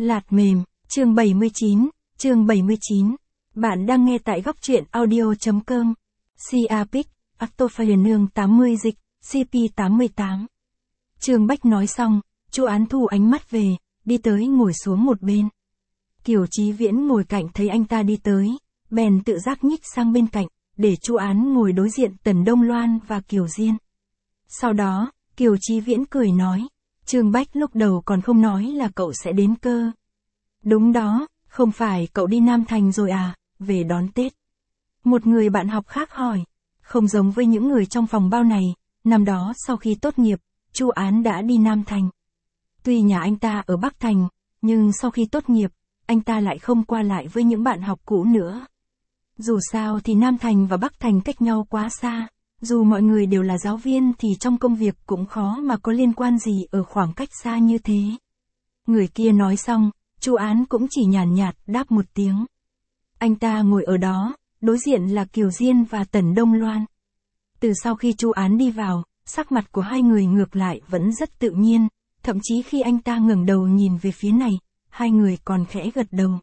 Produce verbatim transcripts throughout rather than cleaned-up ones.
Lạt mềm, chương bảy mươi chín, chương bảy mươi chín. Bạn đang nghe tại góc truyện audio.com. Siapic, Actophianương tám mươi dịch, xê pê tám mươi tám. Trương Bách nói xong, Chu Án thu ánh mắt về, đi tới ngồi xuống một bên. Kiều Chí Viễn ngồi cạnh thấy anh ta đi tới, bèn tự giác nhích sang bên cạnh, để Chu Án ngồi đối diện Tần Đông Loan và Kiều Diên. Sau đó, Kiều Chí Viễn cười nói, Trương Bách lúc đầu còn không nói là cậu sẽ đến cơ. Đúng đó, không phải cậu đi Nam Thành rồi à, về đón Tết. Một người bạn học khác hỏi, không giống với những người trong phòng bao này, năm đó sau khi tốt nghiệp, Chu Án đã đi Nam Thành. Tuy nhà anh ta ở Bắc Thành, nhưng sau khi tốt nghiệp, anh ta lại không qua lại với những bạn học cũ nữa. Dù sao thì Nam Thành và Bắc Thành cách nhau quá xa, dù mọi người đều là giáo viên thì trong công việc cũng khó mà có liên quan gì ở khoảng cách xa như thế. Người kia nói xong, Chu Án cũng chỉ nhàn nhạt đáp một tiếng. Anh ta ngồi ở đó, đối diện là Kiều Diên và Tần Đông Loan. Từ sau khi Chu Án đi vào, sắc mặt của hai người ngược lại vẫn rất tự nhiên, thậm chí khi anh ta ngẩng đầu nhìn về phía này, hai người còn khẽ gật đầu.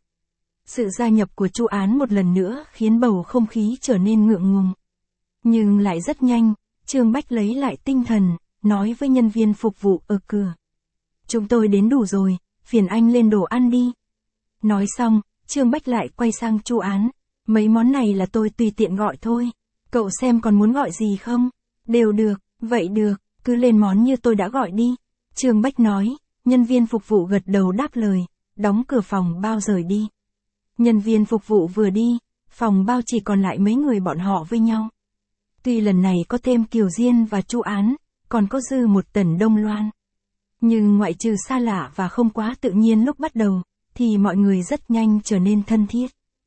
Sự gia nhập của Chu Án một lần nữa khiến bầu không khí trở nên ngượng ngùng. Nhưng lại rất nhanh, Trương Bách lấy lại tinh thần, nói với nhân viên phục vụ ở cửa. Chúng tôi đến đủ rồi, phiền anh lên đồ ăn đi. Nói xong, Trương Bách lại quay sang Chu Án. Mấy món này là tôi tùy tiện gọi thôi. Cậu xem còn muốn gọi gì không? Đều được, vậy được, cứ lên món như tôi đã gọi đi. Trương Bách nói, nhân viên phục vụ gật đầu đáp lời, đóng cửa phòng bao rời đi. Nhân viên phục vụ vừa đi, phòng bao chỉ còn lại mấy người bọn họ với nhau. Tuy lần này có thêm Kiều Diên và Chu Án, còn có dư một Tần Đông Loan. Nhưng ngoại trừ xa lạ và không quá tự nhiên lúc bắt đầu, thì mọi người rất nhanh trở nên thân thiết.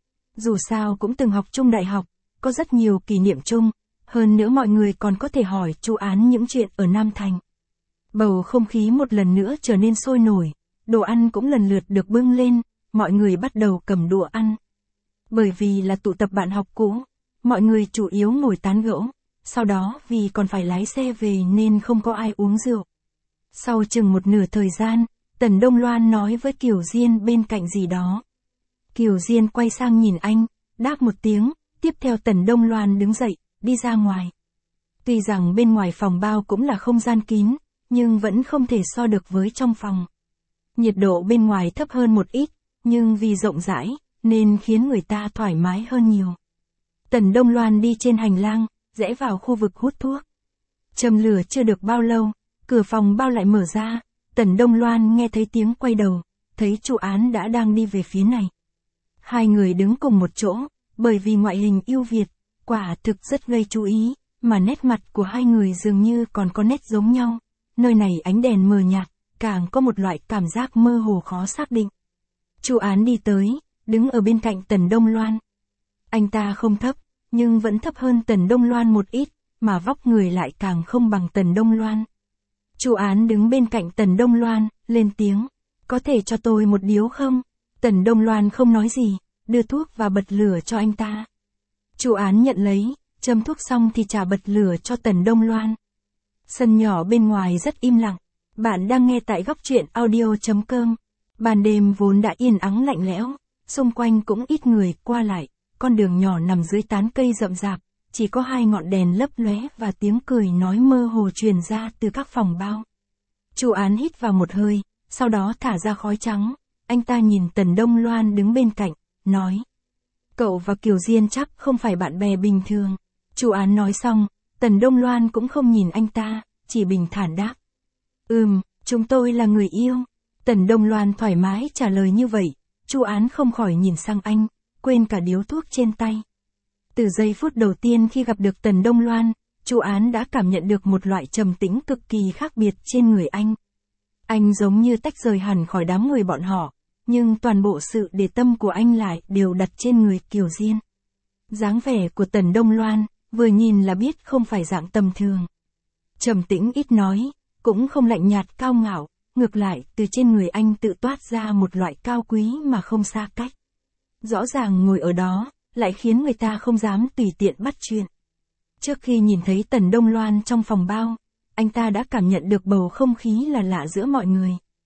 Dù sao cũng từng học chung đại học, có rất nhiều kỷ niệm chung, hơn nữa mọi người còn có thể hỏi Chu Án những chuyện ở Nam Thành. Bầu không khí một lần nữa trở nên sôi nổi, đồ ăn cũng lần lượt được bưng lên, mọi người bắt đầu cầm đũa ăn. Bởi vì là tụ tập bạn học cũ, mọi người chủ yếu ngồi tán gẫu, sau đó vì còn phải lái xe về nên không có ai uống rượu. Sau chừng một nửa thời gian, Tần Đông Loan nói với Kiều Diên bên cạnh gì đó. Kiều Diên quay sang nhìn anh, đáp một tiếng, tiếp theo Tần Đông Loan đứng dậy, đi ra ngoài. Tuy rằng bên ngoài phòng bao cũng là không gian kín, nhưng vẫn không thể so được với trong phòng. Nhiệt độ bên ngoài thấp hơn một ít, nhưng vì rộng rãi, nên khiến người ta thoải mái hơn nhiều. Tần Đông Loan đi trên hành lang, rẽ vào khu vực hút thuốc. Châm lửa chưa được bao lâu, cửa phòng bao lại mở ra, Tần Đông Loan nghe thấy tiếng quay đầu, thấy Chu Án đã đang đi về phía này. Hai người đứng cùng một chỗ, bởi vì ngoại hình ưu việt, quả thực rất gây chú ý, mà nét mặt của hai người dường như còn có nét giống nhau. Nơi này ánh đèn mờ nhạt, càng có một loại cảm giác mơ hồ khó xác định. Chu Án đi tới, đứng ở bên cạnh Tần Đông Loan. Anh ta không thấp, nhưng vẫn thấp hơn Tần Đông Loan một ít, mà vóc người lại càng không bằng Tần Đông Loan. Chu Án đứng bên cạnh Tần Đông Loan, lên tiếng, có thể cho tôi một điếu không? Tần Đông Loan không nói gì, đưa thuốc và bật lửa cho anh ta. Chu Án nhận lấy, châm thuốc xong thì trả bật lửa cho Tần Đông Loan. Sân nhỏ bên ngoài rất im lặng. Bạn đang nghe tại góc truyện audio.com. Ban đêm vốn đã yên ắng lạnh lẽo, xung quanh cũng ít người qua lại, con đường nhỏ nằm dưới tán cây rậm rạp, chỉ có hai ngọn đèn lấp lóe và tiếng cười nói mơ hồ truyền ra từ các phòng bao. Chu Án hít vào một hơi, sau đó thả ra khói trắng, anh ta nhìn Tần Đông Loan đứng bên cạnh, nói. Cậu và Kiều Diên chắc không phải bạn bè bình thường. Chu Án nói xong, Tần Đông Loan cũng không nhìn anh ta, chỉ bình thản đáp. Ừm, chúng tôi là người yêu. Tần Đông Loan thoải mái trả lời như vậy, Chu Án không khỏi nhìn sang anh, quên cả điếu thuốc trên tay. Từ giây phút đầu tiên khi gặp được Tần Đông Loan, Chu Án đã cảm nhận được một loại trầm tĩnh cực kỳ khác biệt trên người anh. Anh giống như tách rời hẳn khỏi đám người bọn họ, nhưng toàn bộ sự để tâm của anh lại đều đặt trên người Kiều Diên. Dáng vẻ của Tần Đông Loan, vừa nhìn là biết không phải dạng tầm thường. Trầm tĩnh ít nói, cũng không lạnh nhạt cao ngạo, ngược lại từ trên người anh tự toát ra một loại cao quý mà không xa cách. Rõ ràng ngồi ở đó, lại khiến người ta không dám tùy tiện bắt chuyện. Trước khi nhìn thấy Tần Đông Loan trong phòng bao, anh ta đã cảm nhận được bầu không khí là lạ giữa mọi người.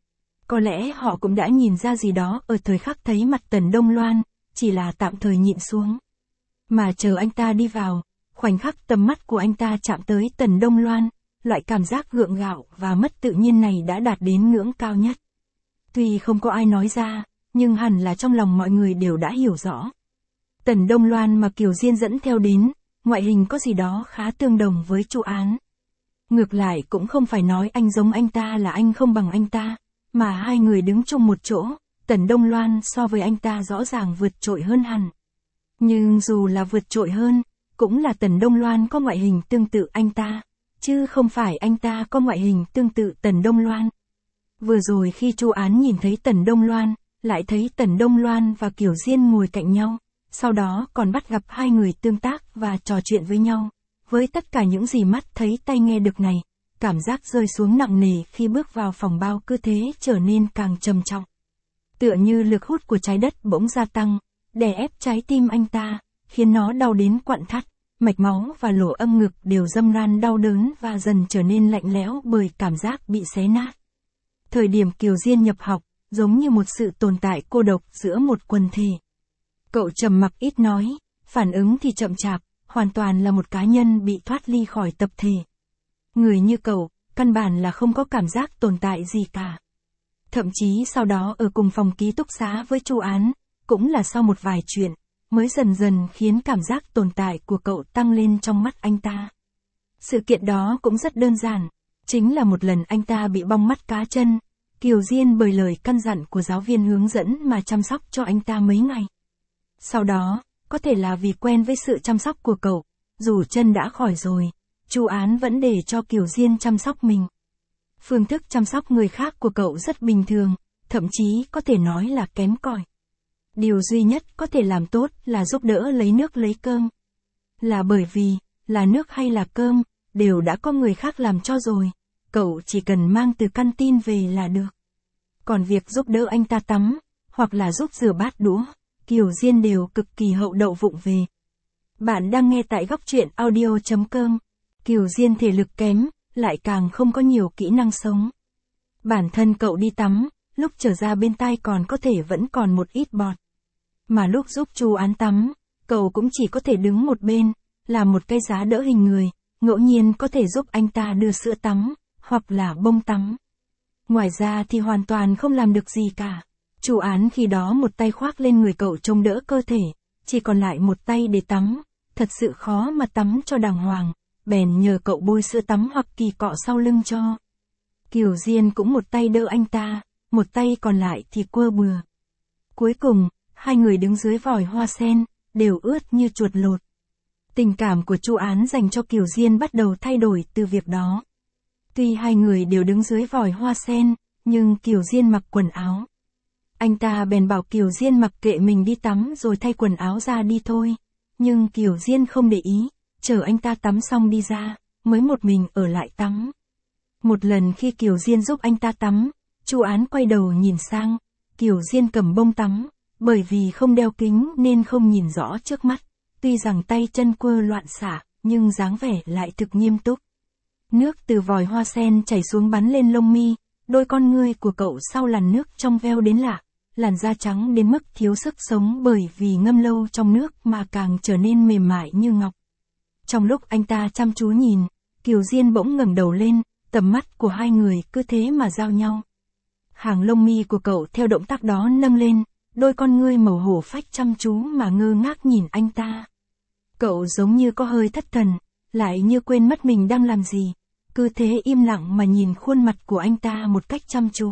Có lẽ họ cũng đã nhìn ra gì đó ở thời khắc thấy mặt Tần Đông Loan, chỉ là tạm thời nhịn xuống. Mà chờ anh ta đi vào, khoảnh khắc tầm mắt của anh ta chạm tới Tần Đông Loan, loại cảm giác gượng gạo và mất tự nhiên này đã đạt đến ngưỡng cao nhất. Tuy không có ai nói ra, nhưng hẳn là trong lòng mọi người đều đã hiểu rõ. Tần Đông Loan mà Kiều Diên dẫn theo đến, ngoại hình có gì đó khá tương đồng với Chu Án. Ngược lại cũng không phải nói anh giống anh ta là anh không bằng anh ta, mà hai người đứng chung một chỗ, Tần Đông Loan so với anh ta rõ ràng vượt trội hơn hẳn. Nhưng dù là vượt trội hơn, cũng là Tần Đông Loan có ngoại hình tương tự anh ta, chứ không phải anh ta có ngoại hình tương tự Tần Đông Loan. Vừa rồi khi Chu Án nhìn thấy Tần Đông Loan, lại thấy Tần Đông Loan và Kiều Diên ngồi cạnh nhau, sau đó còn bắt gặp hai người tương tác và trò chuyện với nhau. Với tất cả những gì mắt thấy tai nghe được này, cảm giác rơi xuống nặng nề khi bước vào phòng bao cứ thế trở nên càng trầm trọng. Tựa như lực hút của trái đất bỗng gia tăng, đè ép trái tim anh ta, khiến nó đau đến quặn thắt, mạch máu và lỗ âm ngực đều dâng ran đau đớn và dần trở nên lạnh lẽo bởi cảm giác bị xé nát. Thời điểm Kiều Diên nhập học, giống như một sự tồn tại cô độc giữa một quần thể. Cậu trầm mặc ít nói, phản ứng thì chậm chạp, hoàn toàn là một cá nhân bị thoát ly khỏi tập thể. Người như cậu, căn bản là không có cảm giác tồn tại gì cả. Thậm chí sau đó ở cùng phòng ký túc xá với Chu Án, cũng là sau một vài chuyện, mới dần dần khiến cảm giác tồn tại của cậu tăng lên trong mắt anh ta. Sự kiện đó cũng rất đơn giản, chính là một lần anh ta bị bong mắt cá chân, Kiều Diên bởi lời căn dặn của giáo viên hướng dẫn mà chăm sóc cho anh ta mấy ngày. Sau đó, có thể là vì quen với sự chăm sóc của cậu, dù chân đã khỏi rồi, Chu Án vẫn để cho Kiều Diên chăm sóc mình. Phương thức chăm sóc người khác của cậu rất bình thường, thậm chí có thể nói là kém cỏi. Điều duy nhất có thể làm tốt là giúp đỡ lấy nước lấy cơm. Là bởi vì, là nước hay là cơm, đều đã có người khác làm cho rồi, cậu chỉ cần mang từ căn tin về là được. Còn việc giúp đỡ anh ta tắm, hoặc là giúp rửa bát đũa, Kiều Diên đều cực kỳ hậu đậu vụng về. Bạn đang nghe tại góc truyện audio chấm com. Kiều Diên thể lực kém, lại càng không có nhiều kỹ năng sống. Bản thân cậu đi tắm, lúc trở ra bên tai còn có thể vẫn còn một ít bọt. Mà lúc giúp Chu Án tắm, cậu cũng chỉ có thể đứng một bên, làm một cây giá đỡ hình người, ngẫu nhiên có thể giúp anh ta đưa sữa tắm, hoặc là bông tắm. Ngoài ra thì hoàn toàn không làm được gì cả. Chu Án khi đó một tay khoác lên người cậu trông đỡ cơ thể, chỉ còn lại một tay để tắm, thật sự khó mà tắm cho đàng hoàng, bèn nhờ cậu bôi sữa tắm hoặc kỳ cọ sau lưng cho. Kiều Diên cũng một tay đỡ anh ta, một tay còn lại thì quơ bừa. Cuối cùng, hai người đứng dưới vòi hoa sen, đều ướt như chuột lột. Tình cảm của Chu Án dành cho Kiều Diên bắt đầu thay đổi từ việc đó. Tuy hai người đều đứng dưới vòi hoa sen, nhưng Kiều Diên mặc quần áo. Anh ta bèn bảo Kiều Diên mặc kệ mình đi tắm rồi thay quần áo ra đi thôi. Nhưng Kiều Diên không để ý, chờ anh ta tắm xong đi ra, mới một mình ở lại tắm. Một lần khi Kiều Diên giúp anh ta tắm, Chu Án quay đầu nhìn sang, Kiều Diên cầm bông tắm, bởi vì không đeo kính nên không nhìn rõ trước mắt. Tuy rằng tay chân quơ loạn xả, nhưng dáng vẻ lại thực nghiêm túc. Nước từ vòi hoa sen chảy xuống bắn lên lông mi, đôi con ngươi của cậu sau làn nước trong veo đến lạ, làn da trắng đến mức thiếu sức sống bởi vì ngâm lâu trong nước mà càng trở nên mềm mại như ngọc. Trong lúc anh ta chăm chú nhìn, Kiều Diên bỗng ngẩng đầu lên, tầm mắt của hai người cứ thế mà giao nhau. Hàng lông mi của cậu theo động tác đó nâng lên, đôi con ngươi màu hổ phách chăm chú mà ngơ ngác nhìn anh ta. Cậu giống như có hơi thất thần, lại như quên mất mình đang làm gì, cứ thế im lặng mà nhìn khuôn mặt của anh ta một cách chăm chú.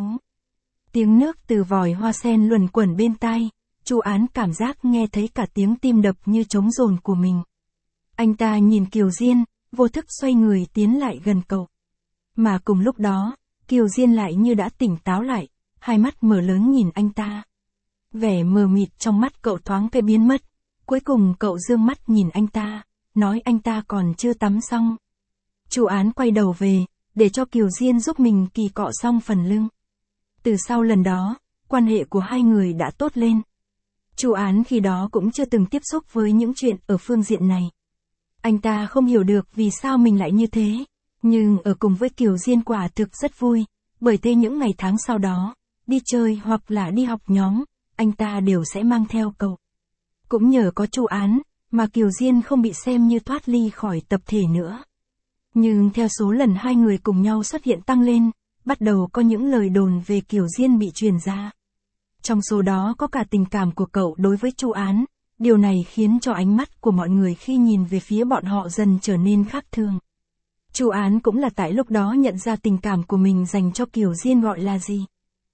Tiếng nước từ vòi hoa sen luẩn quẩn bên tai, Chu Án cảm giác nghe thấy cả tiếng tim đập như trống dồn của mình. Anh ta nhìn Kiều Diên, vô thức xoay người tiến lại gần cậu. Mà cùng lúc đó, Kiều Diên lại như đã tỉnh táo lại, hai mắt mở lớn nhìn anh ta. Vẻ mờ mịt trong mắt cậu thoáng cái biến mất, cuối cùng cậu dương mắt nhìn anh ta, nói anh ta còn chưa tắm xong. Chu Án quay đầu về, để cho Kiều Diên giúp mình kỳ cọ xong phần lưng. Từ sau lần đó, quan hệ của hai người đã tốt lên. Chu Án khi đó cũng chưa từng tiếp xúc với những chuyện ở phương diện này. Anh ta không hiểu được vì sao mình lại như thế, nhưng ở cùng với Kiều Diên quả thực rất vui, bởi thế những ngày tháng sau đó, đi chơi hoặc là đi học nhóm, anh ta đều sẽ mang theo cậu. Cũng nhờ có Chu Án, mà Kiều Diên không bị xem như thoát ly khỏi tập thể nữa. Nhưng theo số lần hai người cùng nhau xuất hiện tăng lên, bắt đầu có những lời đồn về Kiều Diên bị truyền ra. Trong số đó có cả tình cảm của cậu đối với Chu Án, điều này khiến cho ánh mắt của mọi người khi nhìn về phía bọn họ dần trở nên khác thường. Chu Án cũng là tại lúc đó nhận ra tình cảm của mình dành cho Kiều Diên gọi là gì.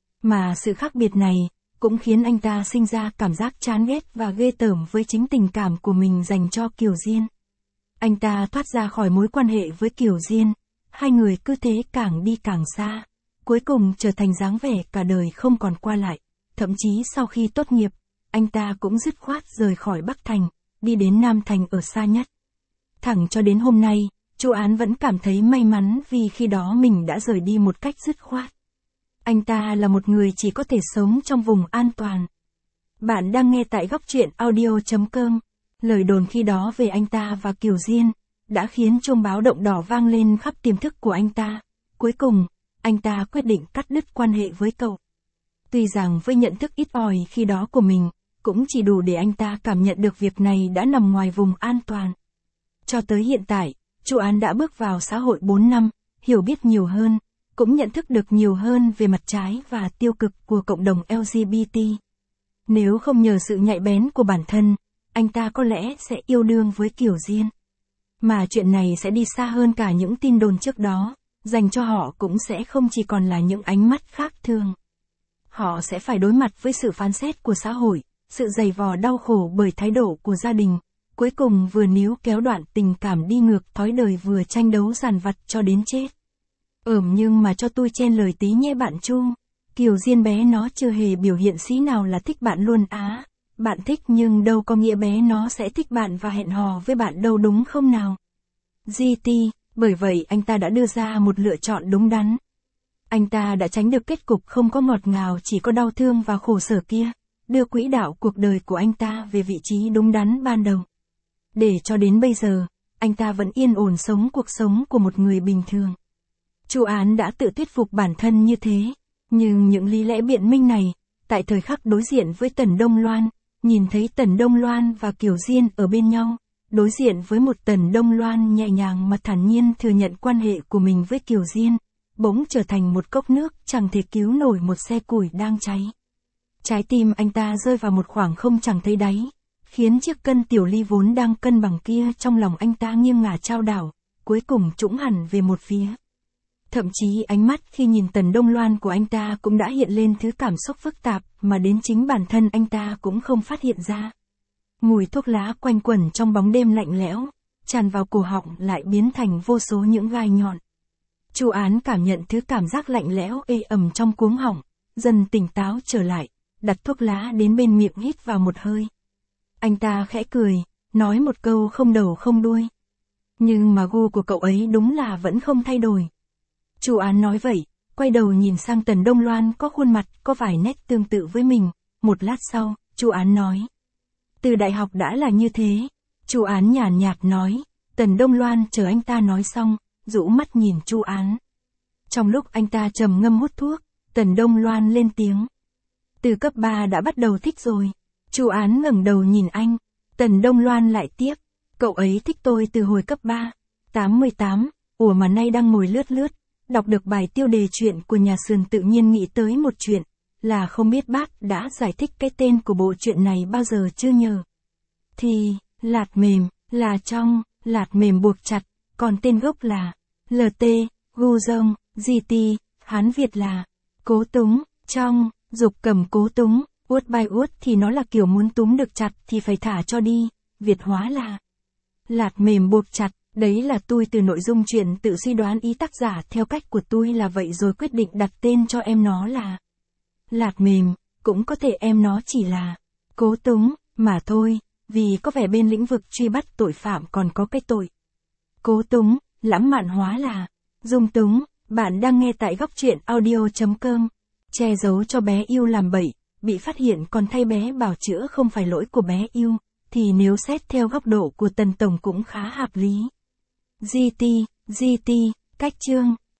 Mà sự khác biệt này, cũng khiến anh ta sinh ra cảm giác chán ghét và ghê tởm với chính tình cảm của mình dành cho Kiều Diên. Anh ta thoát ra khỏi mối quan hệ với Kiều Diên, hai người cứ thế càng đi càng xa, cuối cùng trở thành dáng vẻ cả đời không còn qua lại. Thậm chí sau khi tốt nghiệp, anh ta cũng dứt khoát rời khỏi Bắc Thành, đi đến Nam Thành ở xa nhất. Thẳng cho đến hôm nay, Chu Án vẫn cảm thấy may mắn vì khi đó mình đã rời đi một cách dứt khoát. Anh ta là một người chỉ có thể sống trong vùng an toàn. Bạn đang nghe tại góc truyện audio chấm com. Lời đồn khi đó về anh ta và Kiều Diên đã khiến chuông báo động đỏ vang lên khắp tiềm thức của anh ta. Cuối cùng, anh ta quyết định cắt đứt quan hệ với cậu. Tuy rằng với nhận thức ít ỏi khi đó của mình, cũng chỉ đủ để anh ta cảm nhận được việc này đã nằm ngoài vùng an toàn. Cho tới hiện tại, Chu Án đã bước vào xã hội bốn năm, hiểu biết nhiều hơn, cũng nhận thức được nhiều hơn về mặt trái và tiêu cực của cộng đồng L G B T. Nếu không nhờ sự nhạy bén của bản thân, anh ta có lẽ sẽ yêu đương với Kiều Diên. Mà chuyện này sẽ đi xa hơn cả những tin đồn trước đó, dành cho họ cũng sẽ không chỉ còn là những ánh mắt khác thường. Họ sẽ phải đối mặt với sự phán xét của xã hội, sự dày vò đau khổ bởi thái độ của gia đình, cuối cùng vừa níu kéo đoạn tình cảm đi ngược thói đời vừa tranh đấu dằn vặt cho đến chết. Ừm nhưng mà cho tôi chen lời tí nhé bạn Chu. Kiều Diên bé nó chưa hề biểu hiện xí nào là thích bạn luôn á. Bạn thích nhưng đâu có nghĩa bé nó sẽ thích bạn và hẹn hò với bạn đâu đúng không nào? giê tê, bởi vậy anh ta đã đưa ra một lựa chọn đúng đắn. Anh ta đã tránh được kết cục không có ngọt ngào chỉ có đau thương và khổ sở kia, đưa quỹ đạo cuộc đời của anh ta về vị trí đúng đắn ban đầu. Để cho đến bây giờ, anh ta vẫn yên ổn sống cuộc sống của một người bình thường. Chu Án đã tự thuyết phục bản thân như thế, nhưng những lý lẽ biện minh này, tại thời khắc đối diện với Tần Đông Loan, nhìn thấy Tần Đông Loan và Kiều Diên ở bên nhau, đối diện với một Tần Đông Loan nhẹ nhàng mà thản nhiên thừa nhận quan hệ của mình với Kiều Diên, bỗng trở thành một cốc nước chẳng thể cứu nổi một xe củi đang cháy. Trái tim anh ta rơi vào một khoảng không chẳng thấy đáy, khiến chiếc cân tiểu ly vốn đang cân bằng kia trong lòng anh ta nghiêng ngả chao đảo, cuối cùng trũng hẳn về một phía. Thậm chí ánh mắt khi nhìn Tần Đông Loan của anh ta cũng đã hiện lên thứ cảm xúc phức tạp mà đến chính bản thân anh ta cũng không phát hiện ra. Mùi thuốc lá quanh quẩn trong bóng đêm lạnh lẽo, tràn vào cổ họng lại biến thành vô số những gai nhọn. Chu Án cảm nhận thứ cảm giác lạnh lẽo ê ẩm trong cuống họng, dần tỉnh táo trở lại, đặt thuốc lá đến bên miệng hít vào một hơi. Anh ta khẽ cười, nói một câu không đầu không đuôi. Nhưng mà gu của cậu ấy đúng là vẫn không thay đổi. Chu Án nói vậy, quay đầu nhìn sang Tần Đông Loan có khuôn mặt có vài nét tương tự với mình, một lát sau, Chu Án nói. Từ đại học đã là như thế. Chu Án nhàn nhạt nói, Tần Đông Loan chờ anh ta nói xong, rũ mắt nhìn Chu Án. Trong lúc anh ta trầm ngâm hút thuốc, Tần Đông Loan lên tiếng. Từ cấp ba đã bắt đầu thích rồi. Chu Án ngẩng đầu nhìn anh. Tần Đông Loan lại tiếp. Cậu ấy thích tôi từ hồi cấp ba. tám mươi tám, ủa mà nay đang ngồi lướt lướt, đọc được bài tiêu đề chuyện của nhà Sườn tự nhiên nghĩ tới một chuyện, là không biết bác đã giải thích cái tên của bộ truyện này bao giờ chưa nhờ. Thì, lạt mềm, là trong, lạt mềm buộc chặt, còn tên gốc là lờ tê, gu rông, giê tê, Hán Việt là cố túng, trong, dục cầm cố túng, uất bài uất thì nó là kiểu muốn túm được chặt thì phải thả cho đi, Việt hóa là lạt mềm buộc chặt. Đấy là tôi từ nội dung chuyện tự suy đoán ý tác giả theo cách của tôi là vậy rồi quyết định đặt tên cho em nó là lạt mềm, cũng có thể em nó chỉ là cố túng, mà thôi, vì có vẻ bên lĩnh vực truy bắt tội phạm còn có cái tội cố túng, lãng mạn hóa là dung túng. Bạn đang nghe tại góc truyện audio chấm com. Che giấu cho bé yêu làm bậy, bị phát hiện còn thay bé bào chữa không phải lỗi của bé yêu, thì nếu xét theo góc độ của Tần Tổng cũng khá hợp lý. giê tê, giê tê, cách chương.